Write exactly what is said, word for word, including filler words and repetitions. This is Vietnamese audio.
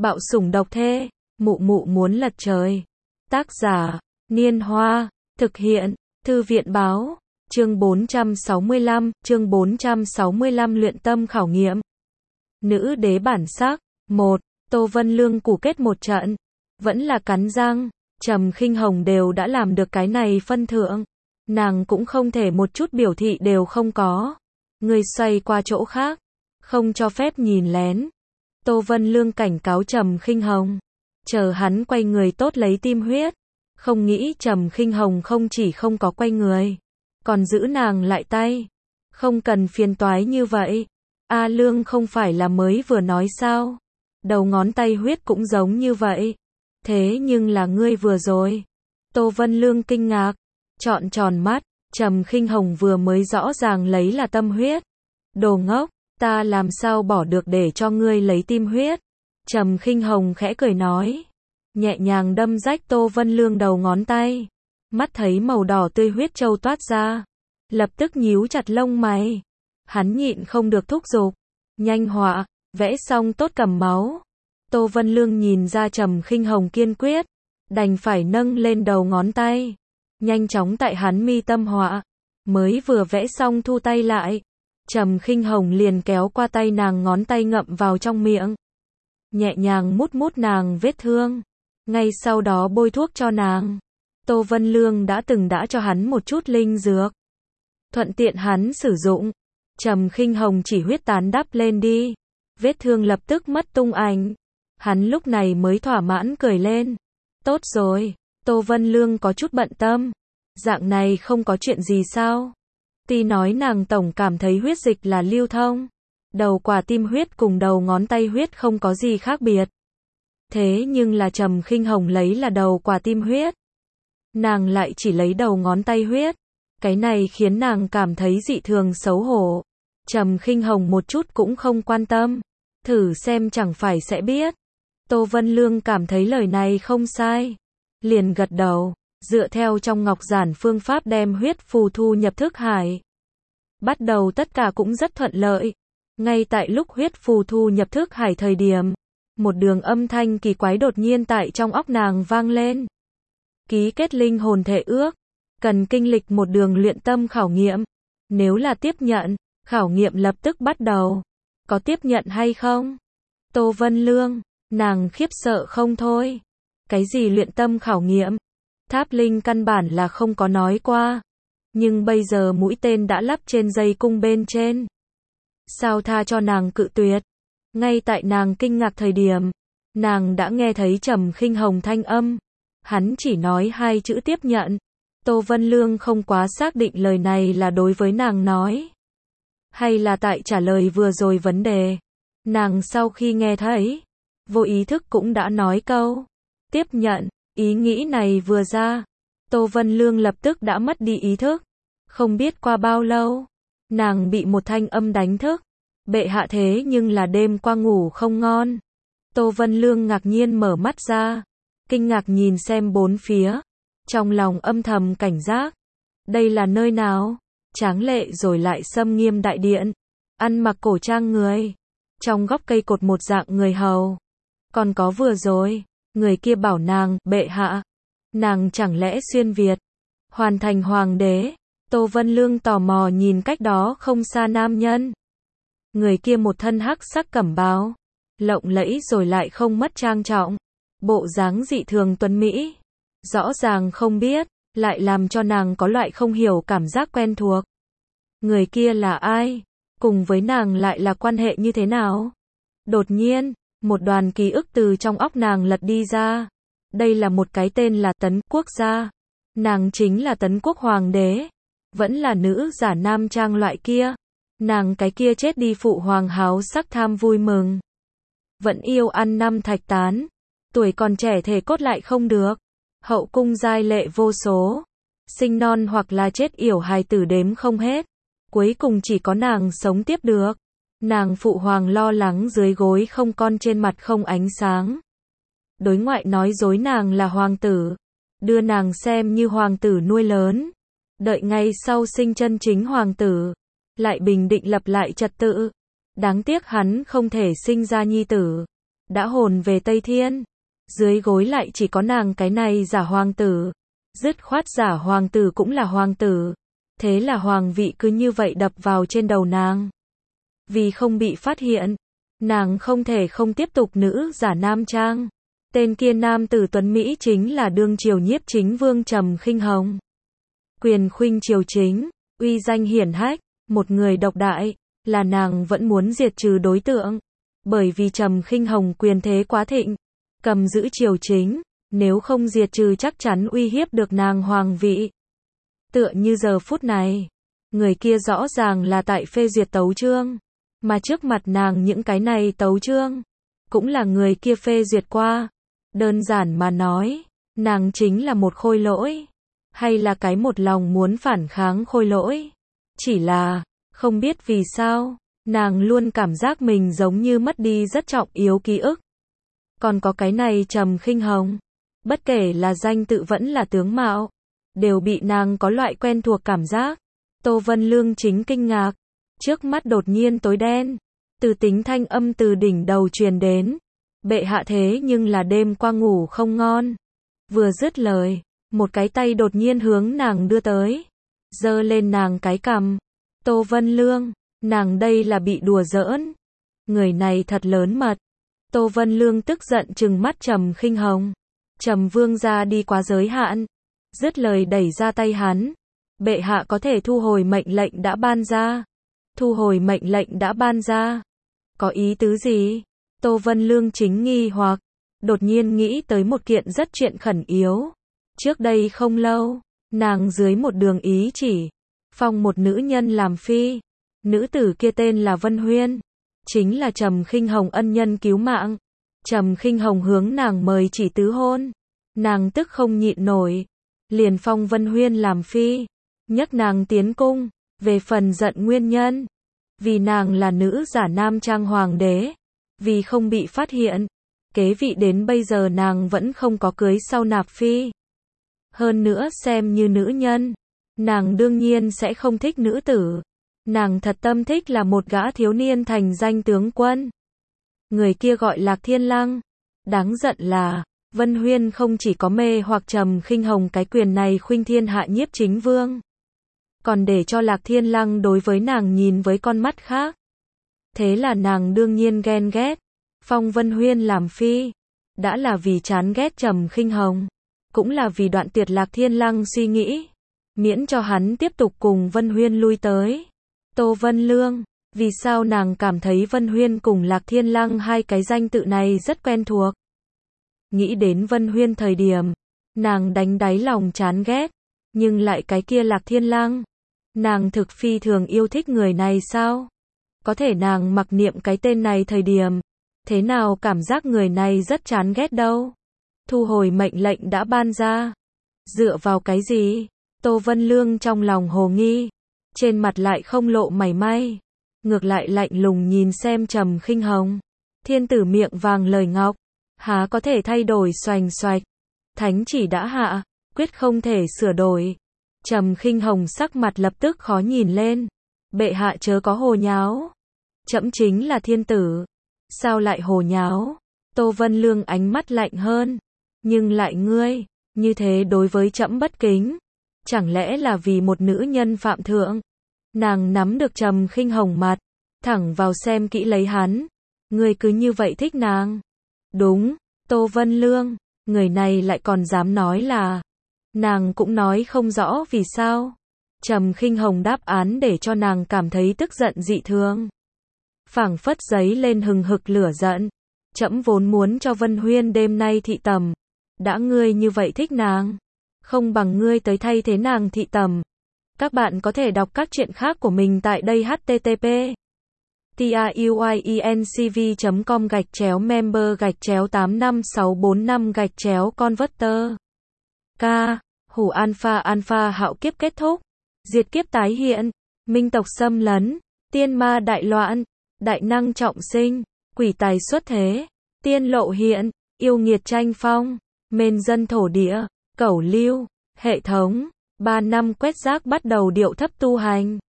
Bạo sủng độc thê, mụ mụ muốn lật trời. Tác giả, Niên Hoa, thực hiện, Thư viện báo, chương bốn trăm sáu mươi lăm, chương bốn trăm sáu mươi lăm luyện tâm khảo nghiệm. Nữ đế bản sắc, một, Tô Vân Lương củ kết một trận, vẫn là cắn răng, Trầm Khinh Hồng đều đã làm được cái này phân thượng, nàng cũng không thể một chút biểu thị đều không có. Người xoay qua chỗ khác, không cho phép nhìn lén. Tô Vân Lương cảnh cáo Trầm Khinh Hồng, chờ hắn quay người tốt lấy tim huyết. Không nghĩ Trầm Khinh Hồng không chỉ không có quay người, còn giữ nàng lại tay. Không cần phiền toái như vậy. A Lương không phải là mới vừa nói sao? Đầu ngón tay huyết cũng giống như vậy. Thế nhưng là ngươi vừa rồi. Tô Vân Lương kinh ngạc, trọn tròn mắt, Trầm Khinh Hồng vừa mới rõ ràng lấy là tâm huyết. Đồ ngốc, ta làm sao bỏ được để cho ngươi lấy tim huyết? Trầm Khinh Hồng khẽ cười nói, nhẹ nhàng đâm rách Tô Vân Lương đầu ngón tay. Mắt thấy màu đỏ tươi huyết châu toát ra, lập tức nhíu chặt lông mày. Hắn nhịn không được thúc giục, nhanh họa, vẽ xong tốt cầm máu. Tô Vân Lương nhìn ra Trầm Khinh Hồng kiên quyết, đành phải nâng lên đầu ngón tay, nhanh chóng tại hắn mi tâm họa. Mới vừa vẽ xong thu tay lại, Trầm Khinh Hồng liền kéo qua tay nàng, ngón tay ngậm vào trong miệng, nhẹ nhàng mút mút nàng vết thương, ngay sau đó bôi thuốc cho nàng. Tô Vân Lương đã từng đã cho hắn một chút linh dược, thuận tiện hắn sử dụng. Trầm Khinh Hồng chỉ huyết tán đắp lên đi, vết thương lập tức mất tung ảnh. Hắn lúc này mới thỏa mãn cười lên. Tốt rồi. Tô Vân Lương có chút bận tâm, dạng này không có chuyện gì sao? Tuy nói nàng tổng cảm thấy huyết dịch là lưu thông, đầu quả tim huyết cùng đầu ngón tay huyết không có gì khác biệt. Thế nhưng là Trầm Khinh Hồng lấy là đầu quả tim huyết, nàng lại chỉ lấy đầu ngón tay huyết. Cái này khiến nàng cảm thấy dị thường xấu hổ. Trầm Khinh Hồng một chút cũng không quan tâm, thử xem chẳng phải sẽ biết. Tô Vân Lương cảm thấy lời này không sai, liền gật đầu, dựa theo trong ngọc giản phương pháp đem huyết phù thu nhập thức hải. Bắt đầu tất cả cũng rất thuận lợi. Ngay tại lúc huyết phù thu nhập thức hải thời điểm, một đường âm thanh kỳ quái đột nhiên tại trong óc nàng vang lên. Ký kết linh hồn thể ước, cần kinh lịch một đường luyện tâm khảo nghiệm. Nếu là tiếp nhận, khảo nghiệm lập tức bắt đầu. Có tiếp nhận hay không? Tô Vân Lương, nàng khiếp sợ không thôi. Cái gì luyện tâm khảo nghiệm? Tháp Linh căn bản là không có nói qua. Nhưng bây giờ mũi tên đã lắp trên dây cung bên trên. Sao tha cho nàng cự tuyệt? Ngay tại nàng kinh ngạc thời điểm, nàng đã nghe thấy Trầm Khinh Hồng thanh âm. Hắn chỉ nói hai chữ tiếp nhận. Tô Vân Lương không quá xác định lời này là đối với nàng nói, hay là tại trả lời vừa rồi vấn đề. Nàng sau khi nghe thấy, vô ý thức cũng đã nói câu tiếp nhận. Ý nghĩ này vừa ra, Tô Vân Lương lập tức đã mất đi ý thức. Không biết qua bao lâu, nàng bị một thanh âm đánh thức. Bệ hạ, thế nhưng là đêm qua ngủ không ngon. Tô Vân Lương ngạc nhiên mở mắt ra, kinh ngạc nhìn xem bốn phía, trong lòng âm thầm cảnh giác. Đây là nơi nào? Tráng lệ rồi lại xâm nghiêm đại điện, ăn mặc cổ trang người, trong góc cây cột một dạng người hầu. Còn có vừa rồi, người kia bảo nàng, bệ hạ, nàng chẳng lẽ xuyên Việt, hoàn thành hoàng đế? Tô Vân Lương tò mò nhìn cách đó không xa nam nhân. Người kia một thân hắc sắc cẩm bào, lộng lẫy rồi lại không mất trang trọng, bộ dáng dị thường tuấn mỹ, rõ ràng không biết, lại làm cho nàng có loại không hiểu cảm giác quen thuộc. Người kia là ai? Cùng với nàng lại là quan hệ như thế nào? Đột nhiên, một đoàn ký ức từ trong óc nàng lật đi ra. Đây là một cái tên là Tấn Quốc gia. Nàng chính là Tấn Quốc hoàng đế, vẫn là nữ giả nam trang loại kia. Nàng cái kia chết đi phụ hoàng háo sắc tham vui mừng, vẫn yêu ăn năm thạch tán, tuổi còn trẻ thể cốt lại không được, hậu cung giai lệ vô số, sinh non hoặc là chết yểu hài tử đếm không hết, cuối cùng chỉ có nàng sống tiếp được. Nàng phụ hoàng lo lắng dưới gối không con, trên mặt không ánh sáng, đối ngoại nói dối nàng là hoàng tử, đưa nàng xem như hoàng tử nuôi lớn. Đợi ngay sau sinh chân chính hoàng tử, lại bình định lập lại trật tự. Đáng tiếc hắn không thể sinh ra nhi tử. đã hồn về Tây Thiên. Dưới gối lại chỉ có nàng cái này giả hoàng tử. Dứt khoát giả hoàng tử cũng là hoàng tử. Thế là hoàng vị cứ như vậy đập vào trên đầu nàng. Vì không bị phát hiện, nàng không thể không tiếp tục nữ giả nam trang. Tên kia nam tử tuấn Mỹ chính là đương triều nhiếp chính vương Trầm Khinh Hồng. Quyền khuynh triều chính, uy danh hiển hách, một người độc đại, là nàng vẫn muốn diệt trừ đối tượng. Bởi vì Trầm Khinh Hồng quyền thế quá thịnh, cầm giữ triều chính, nếu không diệt trừ chắc chắn uy hiếp được nàng hoàng vị. Tựa như giờ phút này, người kia rõ ràng là tại phê duyệt tấu chương, mà trước mặt nàng những cái này tấu chương, cũng là người kia phê duyệt qua. Đơn giản mà nói, nàng chính là một khôi lỗi, hay là cái một lòng muốn phản kháng khôi lỗi. Chỉ là, không biết vì sao, nàng luôn cảm giác mình giống như mất đi rất trọng yếu ký ức. Còn có cái này Trầm Khinh Hồng, bất kể là danh tự vẫn là tướng mạo, đều bị nàng có loại quen thuộc cảm giác. Tô Vân Lương chính kinh ngạc, trước mắt đột nhiên tối đen, từ tính thanh âm từ đỉnh đầu truyền đến. Bệ hạ thế nhưng là đêm qua ngủ không ngon. Vừa dứt lời, một cái tay đột nhiên hướng nàng đưa tới, giơ lên nàng cái cằm. Tô Vân Lương, nàng đây là bị đùa giỡn. Người này thật lớn mật. Tô Vân Lương tức giận trừng mắt Trầm Khinh Hồng. Trầm vương gia đi quá giới hạn. Dứt lời đẩy ra tay hắn. Bệ hạ có thể thu hồi mệnh lệnh đã ban ra. Thu hồi mệnh lệnh đã ban ra. Có ý tứ gì? Tô Vân Lương chính nghi hoặc, đột nhiên nghĩ tới một kiện rất chuyện khẩn yếu. Trước đây không lâu, nàng dưới một đường ý chỉ, phong một nữ nhân làm phi. Nữ tử kia tên là Vân Huyên, chính là Trầm Khinh Hồng ân nhân cứu mạng. Trầm Khinh Hồng hướng nàng mời chỉ tứ hôn, nàng tức không nhịn nổi, liền phong Vân Huyên làm phi, nhấc nàng tiến cung. Về phần giận nguyên nhân, vì nàng là nữ giả nam trang hoàng đế, vì không bị phát hiện, kế vị đến bây giờ nàng vẫn không có cưới sau nạp phi. Hơn nữa xem như nữ nhân, nàng đương nhiên sẽ không thích nữ tử. Nàng thật tâm thích là một gã thiếu niên thành danh tướng quân. Người kia gọi Lạc Thiên Lăng. Đáng giận là, Vân Huyên không chỉ có mê hoặc Trầm Khinh Hồng cái quyền này khuynh thiên hạ nhiếp chính vương, còn để cho Lạc Thiên Lăng đối với nàng nhìn với con mắt khác. Thế là nàng đương nhiên ghen ghét, phong Vân Huyên làm phi, đã là vì chán ghét Trầm Khinh Hồng, cũng là vì đoạn tuyệt Lạc Thiên Lăng suy nghĩ, miễn cho hắn tiếp tục cùng Vân Huyên lui tới. Tô Vân Lương, vì sao nàng cảm thấy Vân Huyên cùng Lạc Thiên Lăng hai cái danh tự này rất quen thuộc? Nghĩ đến Vân Huyên thời điểm, nàng đánh đáy lòng chán ghét, nhưng lại cái kia Lạc Thiên Lăng, nàng thực phi thường yêu thích người này sao? Có thể nàng mặc niệm cái tên này thời điểm, thế nào cảm giác người này rất chán ghét đâu? Thu hồi mệnh lệnh đã ban ra. Dựa vào cái gì? Tô Vân Lương trong lòng hồ nghi, trên mặt lại không lộ mảy may, ngược lại lạnh lùng nhìn xem Trầm Khinh Hồng. Thiên tử miệng vàng lời ngọc, há có thể thay đổi xoành xoạch. Thánh chỉ đã hạ, quyết không thể sửa đổi. Trầm Khinh Hồng sắc mặt lập tức khó nhìn lên. Bệ hạ chớ có hồ nháo. Trẫm chính là thiên tử, sao lại hồ nháo? Tô Vân Lương ánh mắt lạnh hơn. Nhưng lại ngươi, như thế đối với trẫm bất kính. Chẳng lẽ là vì một nữ nhân phạm thượng? Nàng nắm được Trầm Khinh Hồng mặt, thẳng vào xem kỹ lấy hắn. Ngươi cứ như vậy thích nàng? Đúng, Tô Vân Lương, người này lại còn dám nói là. Nàng cũng nói không rõ vì sao. Trầm Khinh Hồng đáp án để cho nàng cảm thấy tức giận dị thường. Phảng phất giấy lên hừng hực lửa giận. Trẫm vốn muốn cho Vân Huyên đêm nay thị tầm. Đã ngươi như vậy thích nàng, không bằng ngươi tới thay thế nàng thị tầm. Các bạn có thể đọc các truyện khác của mình tại đây h t t p truyencv chấm com gạch chéo member gạch chéo tám năm sáu bốn năm gạch chéo converter. K. Hủ alpha alpha hạo kiếp kết thúc, diệt kiếp tái hiện, minh tộc xâm lấn, tiên ma đại loạn, đại năng trọng sinh, quỷ tài xuất thế, tiên lộ hiện, yêu nghiệt tranh phong, mên dân thổ địa, cẩu lưu, hệ thống, ba năm quét rác bắt đầu điệu thấp tu hành.